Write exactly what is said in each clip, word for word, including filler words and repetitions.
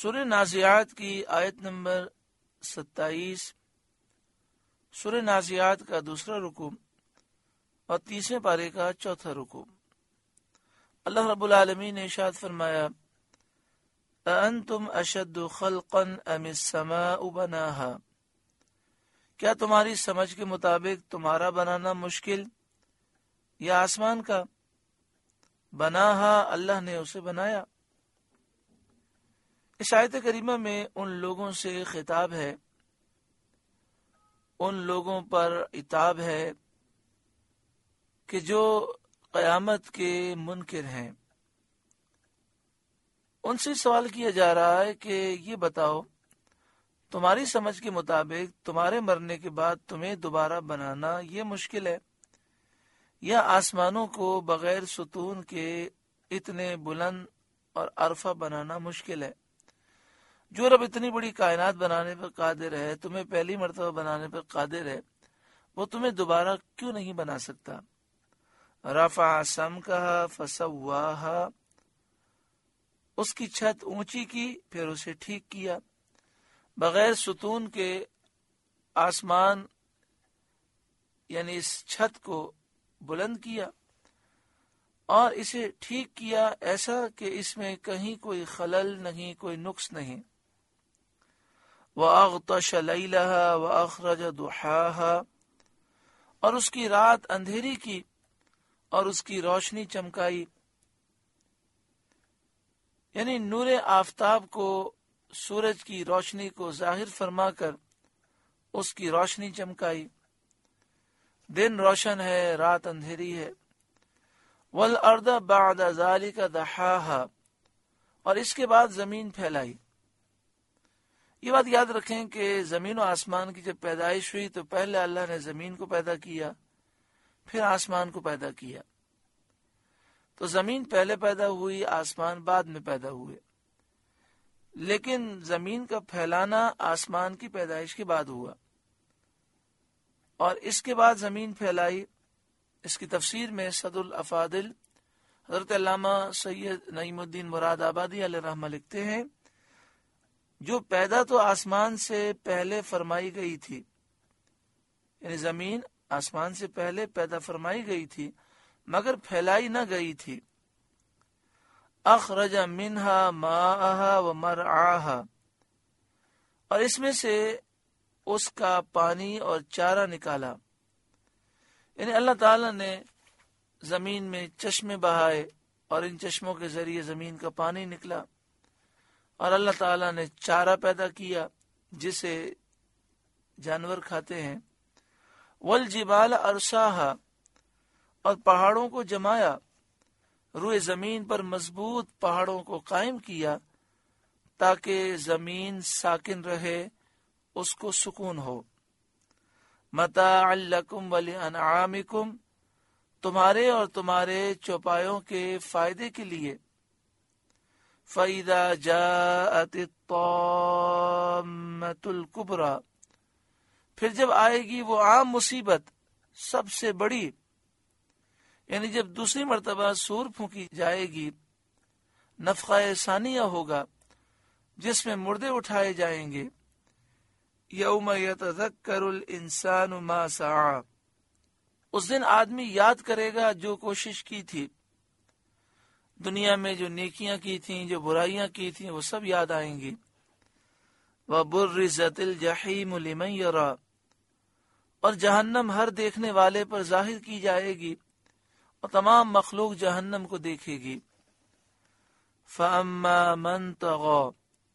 سورہ نازعات کی آیت نمبر ستائیس، سورہ نازعات کا دوسرا رکوع اور تیسرے پارے کا چوتھا رکوع۔ اللہ رب العالمین نے ارشاد فرمایا، اَأَنتُمْ أَشَدُّ خَلْقًا أَمِ السَّمَاءُ بَنَاهَا، کیا تمہاری سمجھ کے مطابق تمہارا بنانا مشکل یا آسمان کا؟ بناہا، اللہ نے اسے بنایا۔ اس آیت کریمہ میں ان لوگوں سے خطاب ہے، ان لوگوں پر عتاب ہے کہ جو قیامت کے منکر ہیں۔ ان سے سوال کیا جا رہا ہے کہ یہ بتاؤ، تمہاری سمجھ کے مطابق تمہارے مرنے کے بعد تمہیں دوبارہ بنانا یہ مشکل ہے یا آسمانوں کو بغیر ستون کے اتنے بلند اور عرفہ بنانا مشکل ہے؟ جو رب اتنی بڑی کائنات بنانے پر قادر ہے، تمہیں پہلی مرتبہ بنانے پر قادر ہے، وہ تمہیں دوبارہ کیوں نہیں بنا سکتا؟ رفع سمکہا فسواہا، اس کی چھت اونچی کی پھر اسے ٹھیک کیا، بغیر ستون کے آسمان یعنی اس چھت کو بلند کیا اور اسے ٹھیک کیا ایسا کہ اس میں کہیں کوئی خلل نہیں، کوئی نقص نہیں۔ وَأَغْطَشَ لَيْلَهَا وَأَخْرَجَ ضُحَاهَا، اور اس کی رات اندھیری کی اور اس کی روشنی چمکائی، یعنی نور آفتاب کو، سورج کی روشنی کو ظاہر فرما کر اس کی روشنی چمکائی۔ دن روشن ہے، رات اندھیری ہے۔ وَالْأَرْضَ بَعْدَ ذَلِكَ دَحَاهَا، اور اس کے بعد زمین پھیلائی۔ یہ بات یاد رکھیں کہ زمین و آسمان کی جب پیدائش ہوئی تو پہلے اللہ نے زمین کو پیدا کیا، پھر آسمان کو پیدا کیا۔ تو زمین پہلے پیدا ہوئی، آسمان بعد میں پیدا ہوئے، لیکن زمین کا پھیلانا آسمان کی پیدائش کے بعد ہوا، اور اس کے بعد زمین پھیلائی۔ اس کی تفسیر میں صد الافاضل حضرت علامہ سید نعیم الدین مراد آبادی علیہ رحمہ لکھتے ہیں، جو پیدا تو آسمان سے پہلے فرمائی گئی تھی، یعنی زمین آسمان سے پہلے پیدا فرمائی گئی تھی مگر پھیلائی نہ گئی تھی۔ اخرج منہا ماءہا ومرعاہا، اور اس میں سے اس کا پانی اور چارہ نکالا، یعنی اللہ تعالی نے زمین میں چشمے بہائے اور ان چشموں کے ذریعے زمین کا پانی نکلا، اور اللہ تعالیٰ نے چارہ پیدا کیا جسے جانور کھاتے ہیں۔ والجبال ارساہا، اور پہاڑوں کو جمایا، روئے زمین پر مضبوط پہاڑوں کو قائم کیا تاکہ زمین ساکن رہے، اس کو سکون ہو۔ متاعا لکم ولانعامکم، تمہارے اور تمہارے چوپایوں کے فائدے کے لیے۔ فَإِذَا جَاءَتِ الطَّامَّةُ الْكُبْرَى، پھر جب آئے گی وہ عام مصیبت، سب سے بڑی، یعنی جب دوسری مرتبہ سور پھونکی جائے گی، نفخہ ثانیہ ہوگا جس میں مردے اٹھائے جائیں گے۔ یوم یتذکر الانسان ما سعی، اس دن آدمی یاد کرے گا جو کوشش کی تھی، دنیا میں جو نیکیاں کی تھیں، جو برائیاں کی تھیں، وہ سب یاد آئیں گی۔ وَبُرِّزَتِ الْجَحِيمُ لِمَنْ يَرَى، اور جہنم ہر دیکھنے والے پر ظاہر کی جائے گی اور تمام مخلوق جہنم کو دیکھے گی۔ فَأَمَّا مَنْ طَغَى،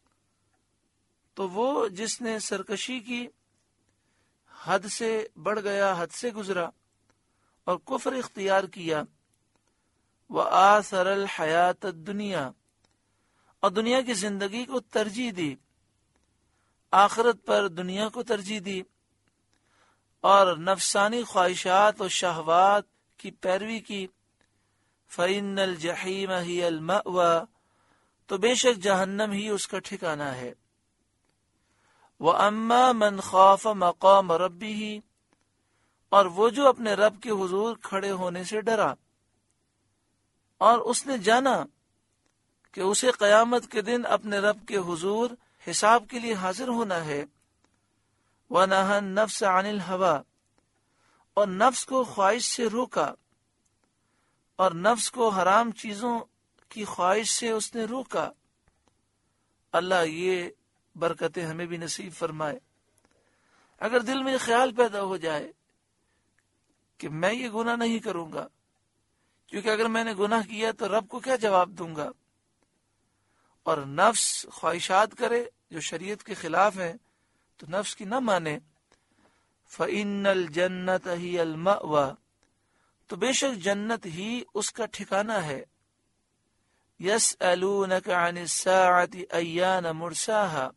تو وہ جس نے سرکشی کی، حد سے بڑھ گیا، حد سے گزرا اور کفر اختیار کیا۔ وآثر الحیات الدنیا، اور دنیا کی زندگی کو ترجیح دی، آخرت پر دنیا کو ترجیح دی، اور نفسانی خواہشات و شہوات کی پیروی کی۔ فإن الجحیم ہی المأوى، تو بے شک جہنم ہی اس کا ٹھکانہ ہے۔ وَأَمَّا مَنْ خَافَ مَقَامَ رَبِّهِ، اور وہ جو اپنے رب کے حضور کھڑے ہونے سے ڈرا، اور اس نے جانا کہ اسے قیامت کے دن اپنے رب کے حضور حساب کے لیے حاضر ہونا ہے۔ وَنَهَى النَّفْسَ عَنِ الْهَوَىٰ، اور نفس کو خواہش سے روکا، اور نفس کو حرام چیزوں کی خواہش سے اس نے روکا۔ اللہ یہ برکتیں ہمیں بھی نصیب فرمائے۔ اگر دل میں خیال پیدا ہو جائے کہ میں یہ گناہ نہیں کروں گا، کیونکہ اگر میں نے گناہ کیا تو رب کو کیا جواب دوں گا، اور نفس خواہشات کرے جو شریعت کے خلاف ہیں تو نفس کی نہ مانے، فَإِنَّ الْجَنَّةَ هِيَ الْمَأْوَىٰ، تو بے شک جنت ہی اس کا ٹھکانہ ہے۔ يَسْأَلُونَكَ عَنِ السَّاعَةِ أَيَّانَ مُرْسَاهَا،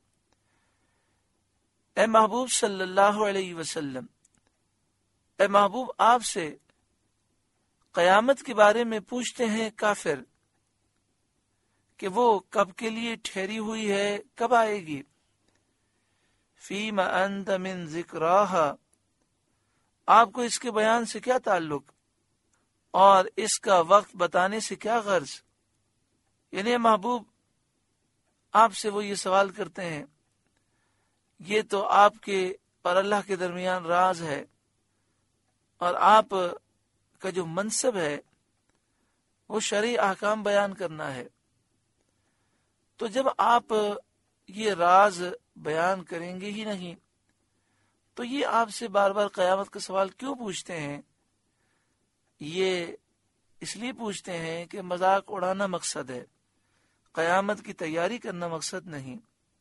اے محبوب صلی اللہ علیہ وسلم، اے محبوب آپ سے قیامت کے بارے میں پوچھتے ہیں کافر کہ وہ کب کے لیے ٹھہری ہوئی ہے، کب آئے گی۔ فیم انت من ذکراہا، آپ کو اس کے بیان سے کیا تعلق اور اس کا وقت بتانے سے کیا غرض؟ یعنی محبوب آپ سے وہ یہ سوال کرتے ہیں، یہ تو آپ کے اور اللہ کے درمیان راز ہے، اور آپ کا جو منصب ہے وہ شرعی احکام بیان کرنا ہے، تو جب آپ یہ راز بیان کریں گے ہی نہیں تو یہ آپ سے بار بار قیامت کا سوال کیوں پوچھتے ہیں؟ یہ اس لیے پوچھتے ہیں کہ مذاق اڑانا مقصد ہے، قیامت کی تیاری کرنا مقصد نہیں۔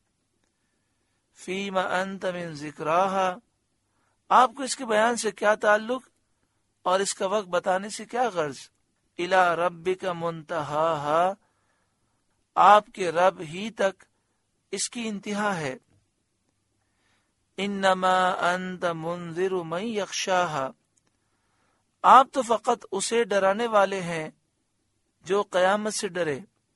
فیم انت من ذکراہا، آپ کو اس کے بیان سے کیا تعلق اور اس کا وقت بتانے سے کیا غرض؟ الی ربک منتہاہا، آپ کے رب ہی تک اس کی انتہا ہے۔ انما انت منذر من یخشاہا، آپ تو فقط اسے ڈرانے والے ہیں جو قیامت سے ڈرے۔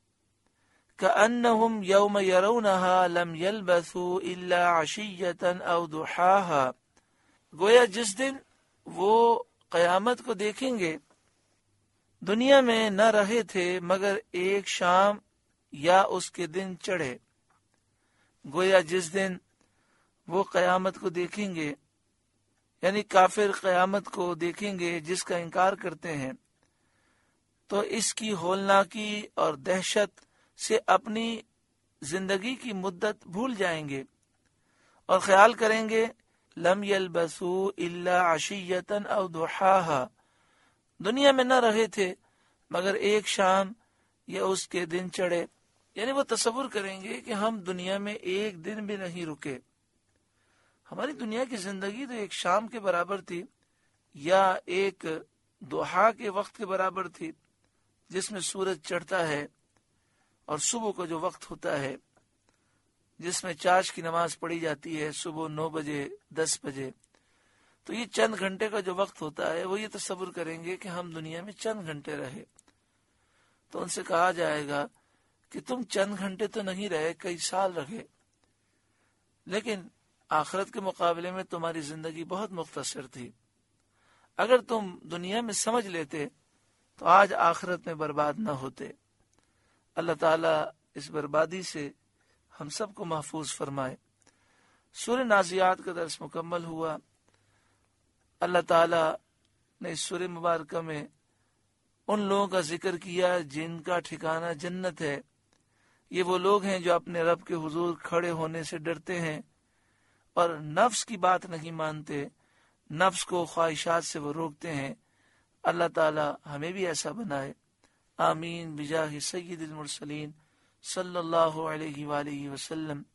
کأنہم یوم یرونہا لم یلبثوا الا عشیۃ او ضحاہا، گویا جس دن وہ قیامت کو دیکھیں گے دنیا میں نہ رہے تھے مگر ایک شام یا اس کے دن چڑھے۔ گویا جس دن وہ قیامت کو دیکھیں گے، یعنی کافر قیامت کو دیکھیں گے جس کا انکار کرتے ہیں، تو اس کی ہولناکی اور دہشت سے اپنی زندگی کی مدت بھول جائیں گے اور خیال کریں گے لم یلبثوا الا عشیۃ او ضحاہا، دنیا میں نہ رہے تھے مگر ایک شام یا اس کے دن چڑھے، یعنی وہ تصور کریں گے کہ ہم دنیا میں ایک دن بھی نہیں رکے، ہماری دنیا کی زندگی تو ایک شام کے برابر تھی یا ایک ضحیٰ کے وقت کے برابر تھی جس میں سورج چڑھتا ہے، اور صبح کا جو وقت ہوتا ہے جس میں چاش کی نماز پڑھی جاتی ہے صبح نو بجے دس بجے، تو یہ چند گھنٹے کا جو وقت ہوتا ہے وہ یہ تصور کریں گے کہ ہم دنیا میں چند گھنٹے رہے، تو ان سے کہا جائے گا کہ تم چند گھنٹے تو نہیں رہے، کئی سال رہے، لیکن آخرت کے مقابلے میں تمہاری زندگی بہت مختصر تھی، اگر تم دنیا میں سمجھ لیتے تو آج آخرت میں برباد نہ ہوتے۔ اللہ تعالیٰ اس بربادی سے ہم سب کو محفوظ فرمائے۔ سورہ نازعات کا درس مکمل ہوا۔ اللہ تعالیٰ نے اس سورہ مبارکہ میں ان لوگوں کا ذکر کیا جن کا ٹھکانہ جنت ہے۔ یہ وہ لوگ ہیں جو اپنے رب کے حضور کھڑے ہونے سے ڈرتے ہیں اور نفس کی بات نہیں مانتے، نفس کو خواہشات سے وہ روکتے ہیں۔ اللہ تعالیٰ ہمیں بھی ایسا بنائے، آمین بجاہ سید المرسلین صلی اللہ علیہ وآلہ وسلم۔